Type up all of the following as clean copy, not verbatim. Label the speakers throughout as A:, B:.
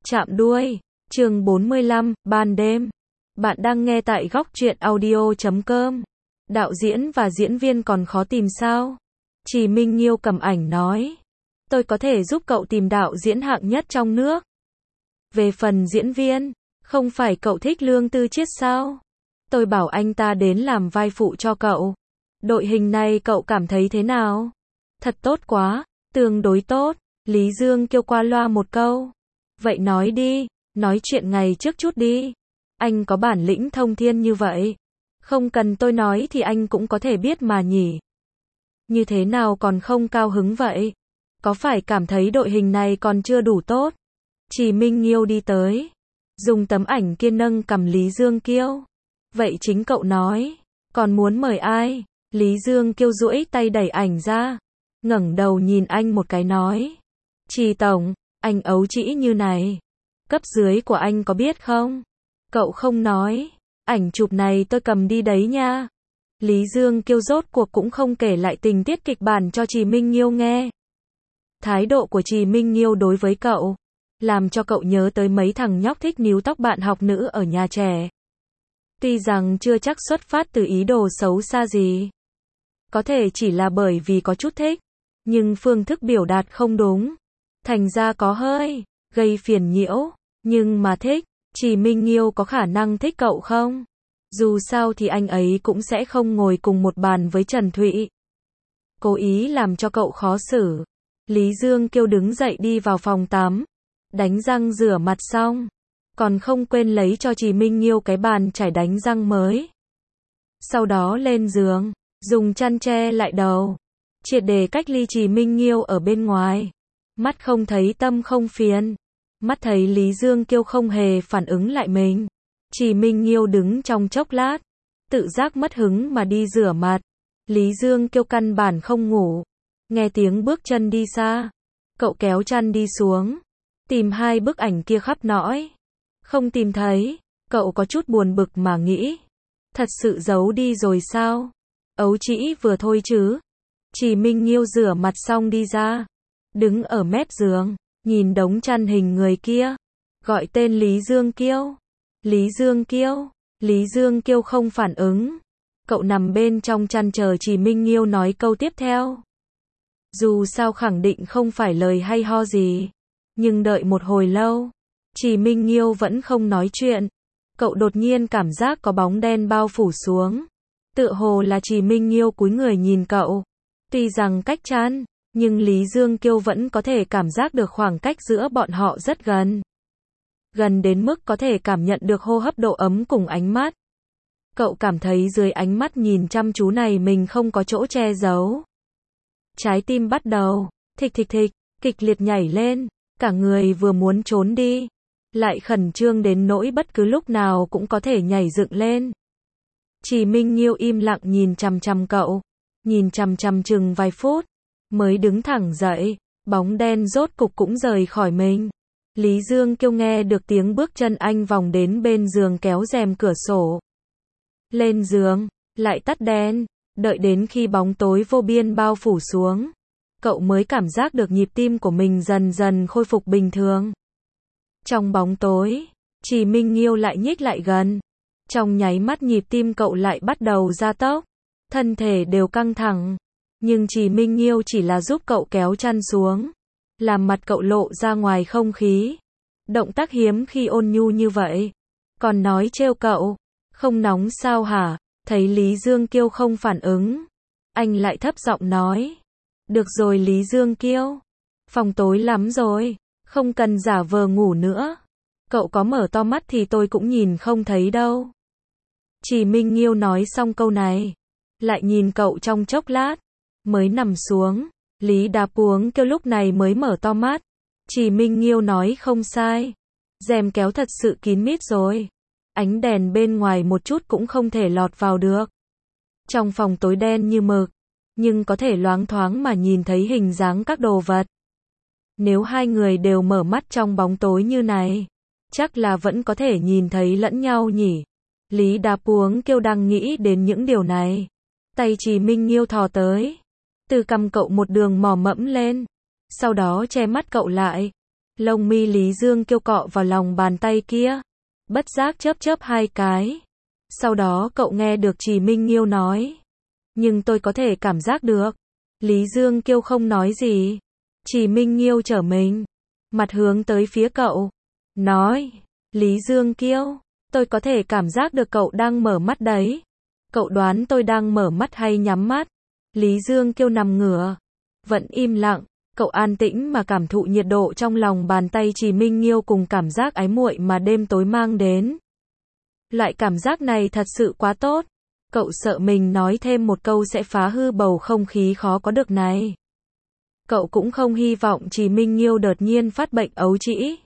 A: Chạm đuôi. Chương 45, ban đêm. Bạn đang nghe tại góc truyện audio.com. Đạo diễn và diễn viên còn khó tìm sao? Trì Minh Nghiêu cầm ảnh nói. Tôi có thể giúp cậu tìm đạo diễn hạng nhất trong nước. Về phần diễn viên, không phải cậu thích Lương Tư Chiết sao? Tôi bảo anh ta đến làm vai phụ cho cậu. Đội hình này cậu cảm thấy thế nào? Thật tốt quá, tương đối tốt. Lý Dương kêu qua loa một câu. Vậy nói đi, nói chuyện ngày trước chút đi. Anh có bản lĩnh thông thiên như vậy. Không cần tôi nói thì anh cũng có thể biết mà nhỉ. Như thế nào còn không cao hứng vậy? Có phải cảm thấy đội hình này còn chưa đủ tốt? Trì Minh Nghiêu đi tới, dùng tấm ảnh kia nâng cầm Lý Dương Kiêu. Vậy chính cậu nói, còn muốn mời ai? Lý Dương Kiêu duỗi tay đẩy ảnh ra, ngẩng đầu nhìn anh một cái nói. Trì tổng, anh ấu trĩ như này. Cấp dưới của anh có biết không? Cậu không nói, ảnh chụp này tôi cầm đi đấy nha. Lý Dương Kiêu rốt cuộc cũng không kể lại tình tiết kịch bản cho Trì Minh Nghiêu nghe. Thái độ của Trì Minh Nghiêu đối với cậu, làm cho cậu nhớ tới mấy thằng nhóc thích níu tóc bạn học nữ ở nhà trẻ. Tuy rằng chưa chắc xuất phát từ ý đồ xấu xa gì. Có thể chỉ là bởi vì có chút thích, nhưng phương thức biểu đạt không đúng. Thành ra có hơi gây phiền nhiễu, nhưng mà thích. Trì Minh Nghiêu có khả năng thích cậu không? Dù sao thì anh ấy cũng sẽ không ngồi cùng một bàn với Trần Thụy. Cố ý làm cho cậu khó xử. Lý Dương Kiêu đứng dậy đi vào phòng tắm, đánh răng rửa mặt xong, còn không quên lấy cho Trì Minh Nghiêu cái bàn chải đánh răng mới. Sau đó lên giường, dùng chăn che lại đầu, triệt để cách ly Trì Minh Nghiêu ở bên ngoài. Mắt không thấy tâm không phiền. Mắt thấy Lý Dương Kiêu không hề phản ứng lại mình. Trì Minh Nghiêu đứng trong chốc lát, tự giác mất hứng mà đi rửa mặt. Lý Dương Kiêu căn bản không ngủ. Nghe tiếng bước chân đi xa, cậu kéo chăn đi xuống, tìm hai bức ảnh kia khắp nỗi. Không tìm thấy, cậu có chút buồn bực mà nghĩ. Thật sự giấu đi rồi sao? Ấu trĩ vừa thôi chứ. Trì Minh Nghiêu rửa mặt xong đi ra, đứng ở mép giường, nhìn đống chăn hình người kia, gọi tên Lý Dương Kiêu. Lý Dương Kiêu. Lý Dương Kiêu không phản ứng. Cậu nằm bên trong chăn chờ Trì Minh Nghiêu nói câu tiếp theo. Dù sao khẳng định không phải lời hay ho gì, nhưng đợi một hồi lâu, Trì Minh Nghiêu vẫn không nói chuyện. Cậu đột nhiên cảm giác có bóng đen bao phủ xuống. Tựa hồ là Trì Minh Nghiêu cúi người nhìn cậu. Tuy rằng cách chăn, nhưng Lý Dương Kiêu vẫn có thể cảm giác được khoảng cách giữa bọn họ rất gần. Gần đến mức có thể cảm nhận được hô hấp độ ấm cùng ánh mắt. Cậu cảm thấy dưới ánh mắt nhìn chăm chú này mình không có chỗ che giấu. Trái tim bắt đầu thịch thịch thịch, kịch liệt nhảy lên, cả người vừa muốn trốn đi, lại khẩn trương đến nỗi bất cứ lúc nào cũng có thể nhảy dựng lên. Trì Minh Nghiêu im lặng nhìn chằm chằm cậu, nhìn chằm chằm chừng vài phút, mới đứng thẳng dậy, bóng đen rốt cục cũng rời khỏi mình. Lý Dương Kiêu nghe được tiếng bước chân anh vòng đến bên giường kéo rèm cửa sổ. Lên giường, lại tắt đèn, đợi đến khi bóng tối vô biên bao phủ xuống, cậu mới cảm giác được nhịp tim của mình dần dần khôi phục bình thường. Trong bóng tối, Trì Minh Nghiêu lại nhích lại gần. Trong nháy mắt nhịp tim cậu lại bắt đầu gia tốc, thân thể đều căng thẳng. Nhưng Trì Minh Nghiêu chỉ là giúp cậu kéo chăn xuống, làm mặt cậu lộ ra ngoài không khí. Động tác hiếm khi ôn nhu như vậy. Còn nói trêu cậu, không nóng sao hả? Thấy Lý Dương Kiêu không phản ứng, anh lại thấp giọng nói. Được rồi Lý Dương Kiêu, phòng tối lắm rồi, không cần giả vờ ngủ nữa. Cậu có mở to mắt thì tôi cũng nhìn không thấy đâu. Trì Minh Nghiêu nói xong câu này, lại nhìn cậu trong chốc lát, mới nằm xuống. Lý Đạp Uống Kiêu lúc này mới mở to mắt. Trì Minh Nghiêu nói không sai, rèm kéo thật sự kín mít rồi. Ánh đèn bên ngoài một chút cũng không thể lọt vào được. Trong phòng tối đen như mực, nhưng có thể loáng thoáng mà nhìn thấy hình dáng các đồ vật. Nếu hai người đều mở mắt trong bóng tối như này, chắc là vẫn có thể nhìn thấy lẫn nhau nhỉ. Lý Đạp Uống Kiêu đang nghĩ đến những điều này. Tay Trì Minh Nghiêu thò tới, từ cằm cậu một đường mò mẫm lên, sau đó che mắt cậu lại. Lông mi Lý Dương Kiêu cọ vào lòng bàn tay kia, bất giác chớp chớp hai cái. Sau đó cậu nghe được Trì Minh Nghiêu nói. Nhưng tôi có thể cảm giác được. Lý Dương Kiêu không nói gì. Trì Minh Nghiêu trở mình, mặt hướng tới phía cậu. Nói, Lý Dương Kiêu, tôi có thể cảm giác được cậu đang mở mắt đấy. Cậu đoán tôi đang mở mắt hay nhắm mắt? Lý Dương Kiêu nằm ngửa, vẫn im lặng. Cậu an tĩnh mà cảm thụ nhiệt độ trong lòng bàn tay Trì Minh Nghiêu cùng cảm giác ái muội mà đêm tối mang đến. Loại cảm giác này thật sự quá tốt. Cậu sợ mình nói thêm một câu sẽ phá hư bầu không khí khó có được này. Cậu cũng không hy vọng Trì Minh Nghiêu đột nhiên phát bệnh ấu trĩ,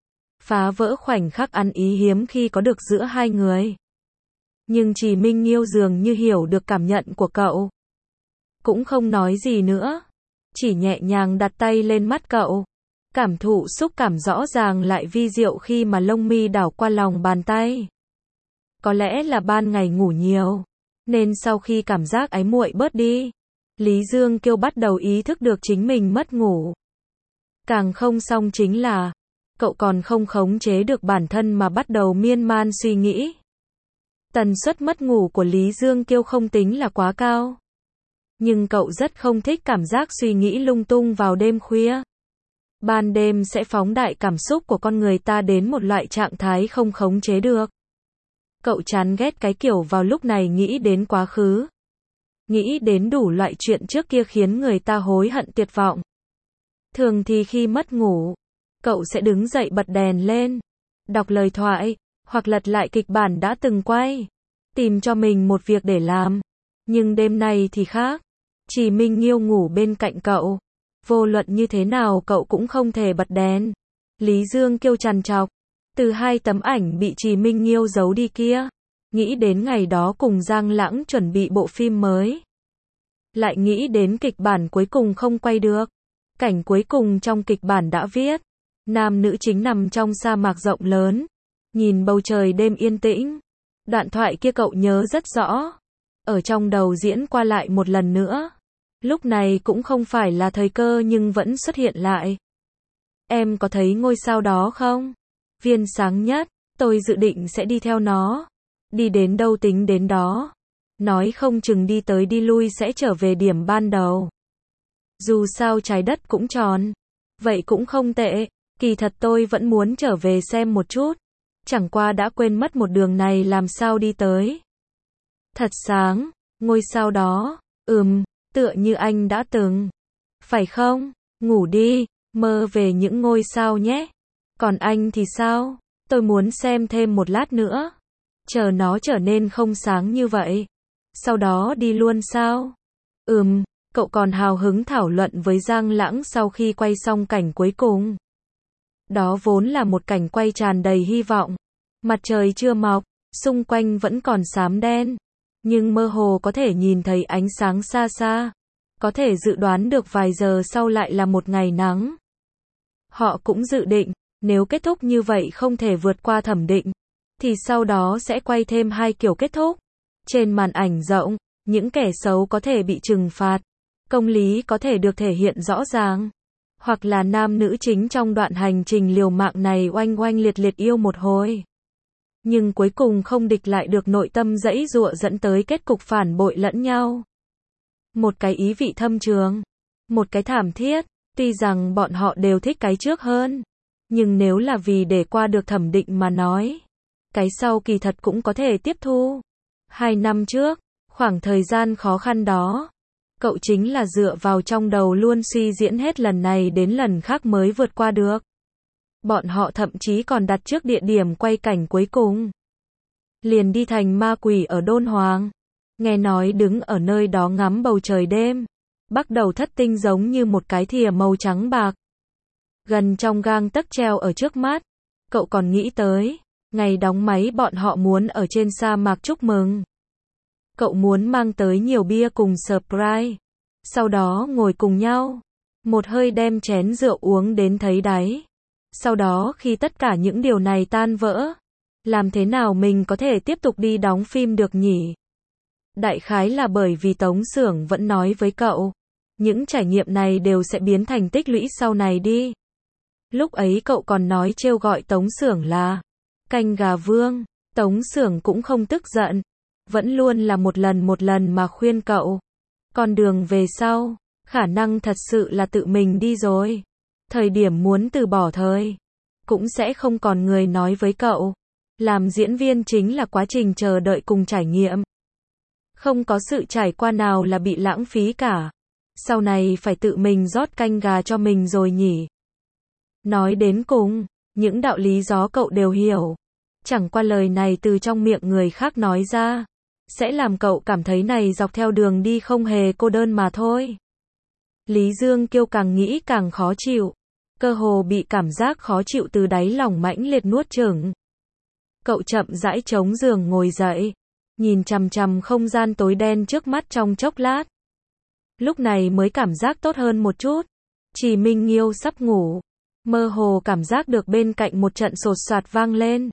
A: phá vỡ khoảnh khắc ăn ý hiếm khi có được giữa hai người. Nhưng Trì Minh Nghiêu dường như hiểu được cảm nhận của cậu, cũng không nói gì nữa, chỉ nhẹ nhàng đặt tay lên mắt cậu. Cảm thụ xúc cảm rõ ràng lại vi diệu khi mà lông mi đảo qua lòng bàn tay. Có lẽ là ban ngày ngủ nhiều, nên sau khi cảm giác ái muội bớt đi, Lý Dương Kiêu bắt đầu ý thức được chính mình mất ngủ. Càng không xong chính là, cậu còn không khống chế được bản thân mà bắt đầu miên man suy nghĩ. Tần suất mất ngủ của Lý Dương Kiêu không tính là quá cao. Nhưng cậu rất không thích cảm giác suy nghĩ lung tung vào đêm khuya. Ban đêm sẽ phóng đại cảm xúc của con người ta đến một loại trạng thái không khống chế được. Cậu chán ghét cái kiểu vào lúc này nghĩ đến quá khứ, nghĩ đến đủ loại chuyện trước kia khiến người ta hối hận tuyệt vọng. Thường thì khi mất ngủ, cậu sẽ đứng dậy bật đèn lên, đọc lời thoại, hoặc lật lại kịch bản đã từng quay, tìm cho mình một việc để làm. Nhưng đêm nay thì khác. Trì Minh Nghiêu ngủ bên cạnh cậu. Vô luận như thế nào cậu cũng không thể bật đèn. Lý Dương Kiêu trằn trọc. Từ hai tấm ảnh bị Trì Minh Nghiêu giấu đi kia, nghĩ đến ngày đó cùng Giang Lãng chuẩn bị bộ phim mới. Lại nghĩ đến kịch bản cuối cùng không quay được. Cảnh cuối cùng trong kịch bản đã viết. Nam nữ chính nằm trong sa mạc rộng lớn, nhìn bầu trời đêm yên tĩnh. Đoạn thoại kia cậu nhớ rất rõ. Ở trong đầu diễn qua lại một lần nữa. Lúc này cũng không phải là thời cơ nhưng vẫn xuất hiện lại. Em có thấy ngôi sao đó không? Viên sáng nhất, tôi dự định sẽ đi theo nó. Đi đến đâu tính đến đó. Nói không chừng đi tới đi lui sẽ trở về điểm ban đầu. Dù sao trái đất cũng tròn. Vậy cũng không tệ. Kỳ thật tôi vẫn muốn trở về xem một chút. Chẳng qua đã quên mất một đường này làm sao đi tới. Thật sáng, ngôi sao đó. Tựa như anh đã từng. Phải không? Ngủ đi, mơ về những ngôi sao nhé. Còn anh thì sao? Tôi muốn xem thêm một lát nữa. Chờ nó trở nên không sáng như vậy. Sau đó đi luôn sao? Cậu còn hào hứng thảo luận với Giang Lãng sau khi quay xong cảnh cuối cùng. Đó vốn là một cảnh quay tràn đầy hy vọng. Mặt trời chưa mọc, xung quanh vẫn còn xám đen. Nhưng mơ hồ có thể nhìn thấy ánh sáng xa xa. Có thể dự đoán được vài giờ sau lại là một ngày nắng. Họ cũng dự định, nếu kết thúc như vậy không thể vượt qua thẩm định, thì sau đó sẽ quay thêm 2 kiểu kết thúc. Trên màn ảnh rộng, những kẻ xấu có thể bị trừng phạt. Công lý có thể được thể hiện rõ ràng. Hoặc là nam nữ chính trong đoạn hành trình liều mạng này oanh oanh liệt liệt yêu một hồi. Nhưng cuối cùng không địch lại được nội tâm giãy giụa dẫn tới kết cục phản bội lẫn nhau. Một cái ý vị thâm trường, một cái thảm thiết, tuy rằng bọn họ đều thích cái trước hơn. Nhưng nếu là vì để qua được thẩm định mà nói, cái sau kỳ thật cũng có thể tiếp thu. 2 năm trước, khoảng thời gian khó khăn đó, cậu chính là dựa vào trong đầu luôn suy diễn hết lần này đến lần khác mới vượt qua được. Bọn họ thậm chí còn đặt trước địa điểm quay cảnh cuối cùng. Liền đi thành ma quỷ ở Đôn Hoàng. Nghe nói đứng ở nơi đó ngắm bầu trời đêm. Bắt đầu thất tinh giống như một cái thìa màu trắng bạc. Gần trong gang tấc treo ở trước mắt. Cậu còn nghĩ tới, ngày đóng máy bọn họ muốn ở trên sa mạc chúc mừng. Cậu muốn mang tới nhiều bia cùng surprise. Sau đó ngồi cùng nhau. Một hơi đem chén rượu uống đến thấy đáy. Sau đó khi tất cả những điều này tan vỡ, làm thế nào mình có thể tiếp tục đi đóng phim được nhỉ? Đại khái là bởi vì Tống Xưởng vẫn nói với cậu, những trải nghiệm này đều sẽ biến thành tích lũy sau này đi. Lúc ấy cậu còn nói trêu gọi Tống Xưởng là canh gà vương. Tống Xưởng cũng không tức giận, vẫn luôn là một lần mà khuyên cậu. Con đường về sau, khả năng thật sự là tự mình đi rồi. Thời điểm muốn từ bỏ thời, cũng sẽ không còn người nói với cậu. Làm diễn viên chính là quá trình chờ đợi cùng trải nghiệm. Không có sự trải qua nào là bị lãng phí cả. Sau này phải tự mình rót canh gà cho mình rồi nhỉ. Nói đến cùng, những đạo lý đó cậu đều hiểu. Chẳng qua lời này từ trong miệng người khác nói ra, sẽ làm cậu cảm thấy này dọc theo đường đi không hề cô đơn mà thôi. Lý Dương Kiêu càng nghĩ càng khó chịu. Cơ hồ bị cảm giác khó chịu từ đáy lòng mãnh liệt nuốt chửng. Cậu chậm rãi chống giường ngồi dậy, nhìn chằm chằm không gian tối đen trước mắt trong chốc lát. Lúc này mới cảm giác tốt hơn một chút. Chỉ Minh Nghiêu sắp ngủ, mơ hồ cảm giác được bên cạnh một trận sột soạt vang lên.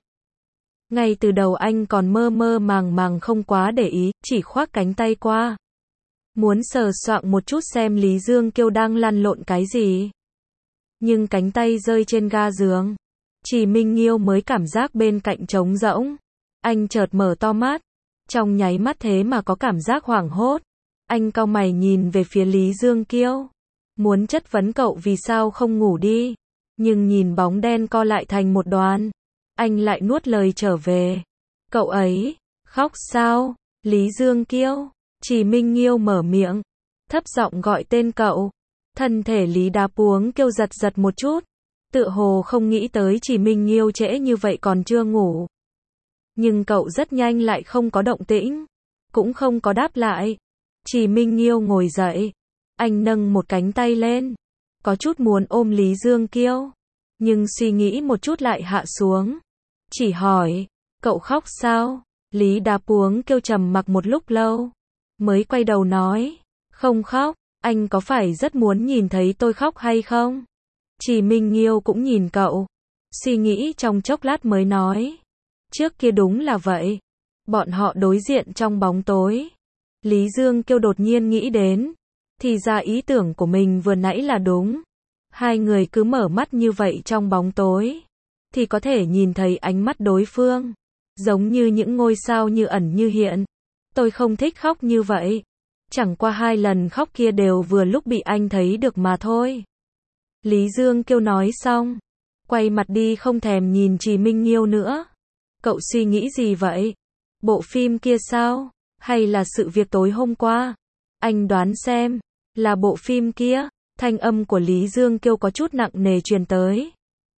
A: Ngay từ đầu anh còn mơ mơ màng không quá để ý, chỉ khoác cánh tay qua. Muốn sờ soạng một chút xem Lý Dương Kiêu đang lăn lộn cái gì. Nhưng cánh tay rơi trên ga giường. Chỉ Minh Nghiêu mới cảm giác bên cạnh trống rỗng. Anh chợt mở to mắt. Trong nháy mắt thế mà có cảm giác hoảng hốt. Anh cau mày nhìn về phía Lý Dương Kiêu. Muốn chất vấn cậu vì sao không ngủ đi. Nhưng nhìn bóng đen co lại thành một đoàn. Anh lại nuốt lời trở về. Cậu ấy, khóc sao? Lý Dương Kiêu. Chỉ Minh Nghiêu mở miệng. Thấp giọng gọi tên cậu. Thân thể Lý Đá Puống kêu giật giật một chút. Tựa hồ không nghĩ tới Chỉ Minh Nghiêu trễ như vậy còn chưa ngủ. Nhưng cậu rất nhanh lại không có động tĩnh. Cũng không có đáp lại. Chỉ Minh Nghiêu ngồi dậy. Anh nâng một cánh tay lên. Có chút muốn ôm Lý Dương Kiêu. Nhưng suy nghĩ một chút lại hạ xuống. Chỉ hỏi, cậu khóc sao? Lý Đá Puống kêu trầm mặc một lúc lâu. Mới quay đầu nói, không khóc, anh có phải rất muốn nhìn thấy tôi khóc hay không? Chỉ Minh Nghiêu cũng nhìn cậu. Suy nghĩ trong chốc lát mới nói. Trước kia đúng là vậy. Bọn họ đối diện trong bóng tối. Lý Dương Kiêu đột nhiên nghĩ đến. Thì ra ý tưởng của mình vừa nãy là đúng. Hai người cứ mở mắt như vậy trong bóng tối. Thì có thể nhìn thấy ánh mắt đối phương. Giống như những ngôi sao như ẩn như hiện. Tôi không thích khóc như vậy. Chẳng qua 2 lần khóc kia đều vừa lúc bị anh thấy được mà thôi. Lý Dương Kiêu nói xong. Quay mặt đi không thèm nhìn Chỉ Minh Nghiêu nữa. Cậu suy nghĩ gì vậy? Bộ phim kia sao? Hay là sự việc tối hôm qua? Anh đoán xem. Là bộ phim kia. Thanh âm của Lý Dương Kiêu có chút nặng nề truyền tới.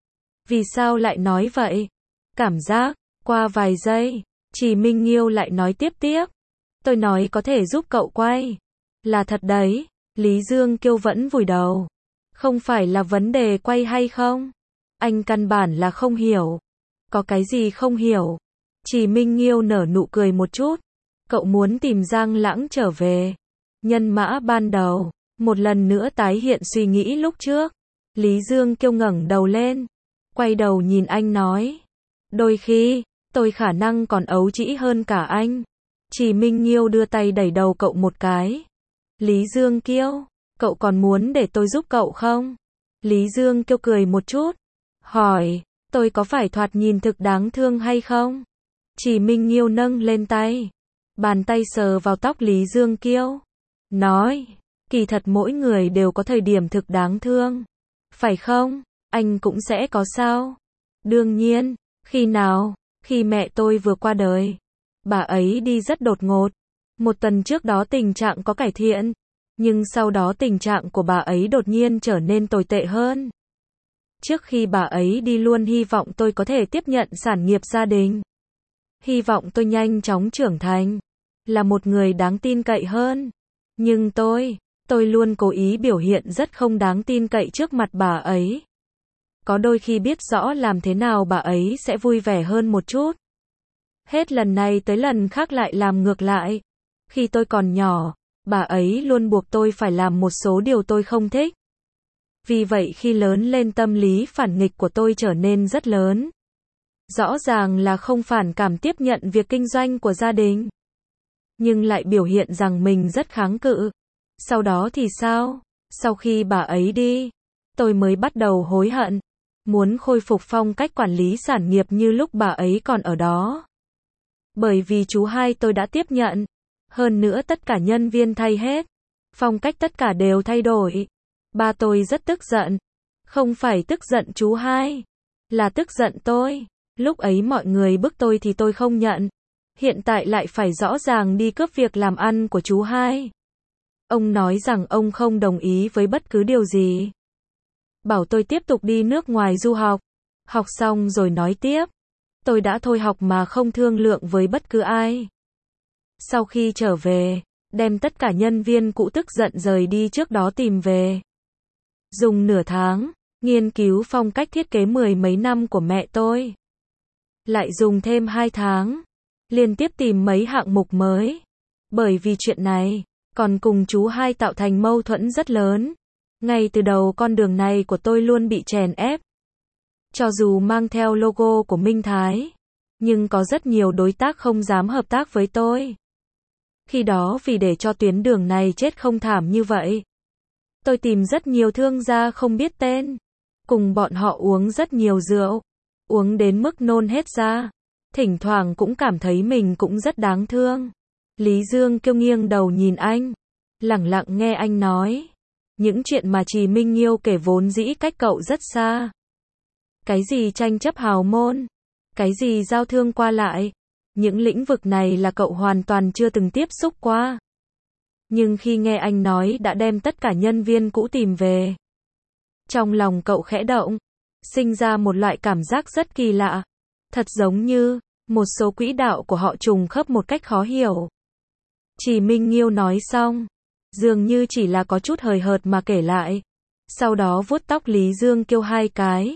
A: Vì sao lại nói vậy? Cảm giác. Qua vài giây. Chỉ Minh Nghiêu lại nói tiếp. Tôi nói có thể giúp cậu quay. Là thật đấy. Lý Dương Kiêu vẫn vùi đầu. Không phải là vấn đề quay hay không. Anh căn bản là không hiểu. Có cái gì không hiểu. Chỉ Minh Nghiêu nở nụ cười một chút. Cậu muốn tìm Giang Lãng trở về. Nhân mã ban đầu. Một lần nữa tái hiện suy nghĩ lúc trước. Lý Dương Kiêu ngẩng đầu lên. Quay đầu nhìn anh nói. Đôi khi, tôi khả năng còn ấu trĩ hơn cả anh. Chỉ Minh Nghiêu đưa tay đẩy đầu cậu một cái. Lý Dương Kiêu, cậu còn muốn để tôi giúp cậu không? Lý Dương Kiêu cười một chút. Hỏi, tôi có phải thoạt nhìn thực đáng thương hay không? Chỉ Minh Nghiêu nâng lên tay. Bàn tay sờ vào tóc Lý Dương Kiêu. Nói, kỳ thật mỗi người đều có thời điểm thực đáng thương. Phải không? Anh cũng sẽ có sao? Đương nhiên, khi nào? Khi mẹ tôi vừa qua đời. Bà ấy đi rất đột ngột. 1 tuần trước đó tình trạng có cải thiện. Nhưng sau đó tình trạng của bà ấy đột nhiên trở nên tồi tệ hơn. Trước khi bà ấy đi luôn hy vọng tôi có thể tiếp nhận sản nghiệp gia đình. Hy vọng tôi nhanh chóng trưởng thành. Là một người đáng tin cậy hơn. Nhưng tôi luôn cố ý biểu hiện rất không đáng tin cậy trước mặt bà ấy. Có đôi khi biết rõ làm thế nào bà ấy sẽ vui vẻ hơn một chút. Hết lần này tới lần khác lại làm ngược lại. Khi tôi còn nhỏ, bà ấy luôn buộc tôi phải làm một số điều tôi không thích. Vì vậy khi lớn lên tâm lý phản nghịch của tôi trở nên rất lớn. Rõ ràng là không phản cảm tiếp nhận việc kinh doanh của gia đình. Nhưng lại biểu hiện rằng mình rất kháng cự. Sau đó thì sao? Sau khi bà ấy đi, tôi mới bắt đầu hối hận. muốn khôi phục phong cách quản lý sản nghiệp như lúc bà ấy còn ở đó. Bởi vì chú hai tôi đã tiếp nhận. Hơn nữa tất cả nhân viên thay hết. Phong cách tất cả đều thay đổi. Ba tôi rất tức giận. Không phải tức giận chú hai, là tức giận tôi. Lúc ấy mọi người bức tôi thì tôi không nhận. Hiện tại lại phải rõ ràng đi cướp việc làm ăn của chú hai. Ông nói rằng ông không đồng ý với bất cứ điều gì. Bảo tôi tiếp tục đi nước ngoài du học. Học xong rồi nói tiếp. Tôi đã thôi học mà không thương lượng với bất cứ ai. Sau khi trở về, đem tất cả nhân viên cũ tức giận rời đi trước đó tìm về. Dùng nửa tháng, nghiên cứu phong cách thiết kế mười mấy năm của mẹ tôi. Lại dùng thêm 2 tháng, liên tiếp tìm mấy hạng mục mới. Bởi vì chuyện này, còn cùng chú hai tạo thành mâu thuẫn rất lớn. Ngay từ đầu con đường này của tôi luôn bị chèn ép. Cho dù mang theo logo của Minh Thái, nhưng có rất nhiều đối tác không dám hợp tác với tôi. Khi đó vì để cho tuyến đường này chết không thảm như vậy, tôi tìm rất nhiều thương gia không biết tên, cùng bọn họ uống rất nhiều rượu, uống đến mức nôn hết ra. Thỉnh thoảng cũng cảm thấy mình cũng rất đáng thương. Lý Dương Kiêu nghiêng đầu nhìn anh, lẳng lặng nghe anh nói. Những chuyện mà Trì Minh Nghiêu kể vốn dĩ cách cậu rất xa. Cái gì tranh chấp hào môn, cái gì giao thương qua lại, những lĩnh vực này là cậu hoàn toàn chưa từng tiếp xúc qua. Nhưng khi nghe anh nói đã đem tất cả nhân viên cũ tìm về, trong lòng cậu khẽ động, sinh ra một loại cảm giác rất kỳ lạ. Thật giống như, một số quỹ đạo của họ trùng khớp một cách khó hiểu. Trì Minh Nghiêu nói xong, dường như chỉ là có chút hời hợt mà kể lại. Sau đó vuốt tóc Lý Dương Kiêu 2 cái.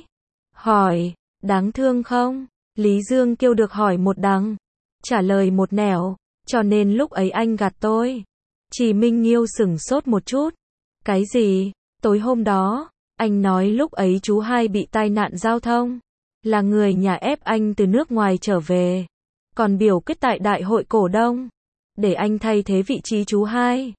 A: Hỏi, đáng thương không? Lý Dương Kiêu được hỏi một đằng, trả lời một nẻo, cho nên lúc ấy anh gạt tôi. Trì Minh Nghiêu sửng sốt một chút. Cái gì? Tối hôm đó, anh nói lúc ấy chú hai bị tai nạn giao thông, là người nhà ép anh từ nước ngoài trở về, còn biểu quyết tại đại hội cổ đông, để anh thay thế vị trí chú hai.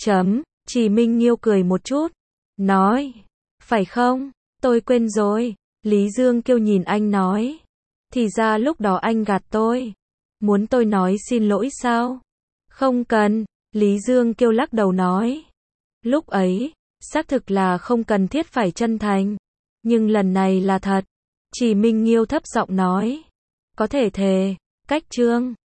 A: Trì Minh Nghiêu cười một chút, nói, phải không? Tôi quên rồi. Lý Dương Kiêu nhìn anh nói, thì ra lúc đó anh gạt tôi. Muốn tôi nói xin lỗi sao? Không cần. Lý Dương Kiêu lắc đầu nói, lúc ấy, xác thực là không cần thiết phải chân thành. Nhưng lần này là thật. Trì Minh Nghiêu thấp giọng nói, có thể thề, cách chương.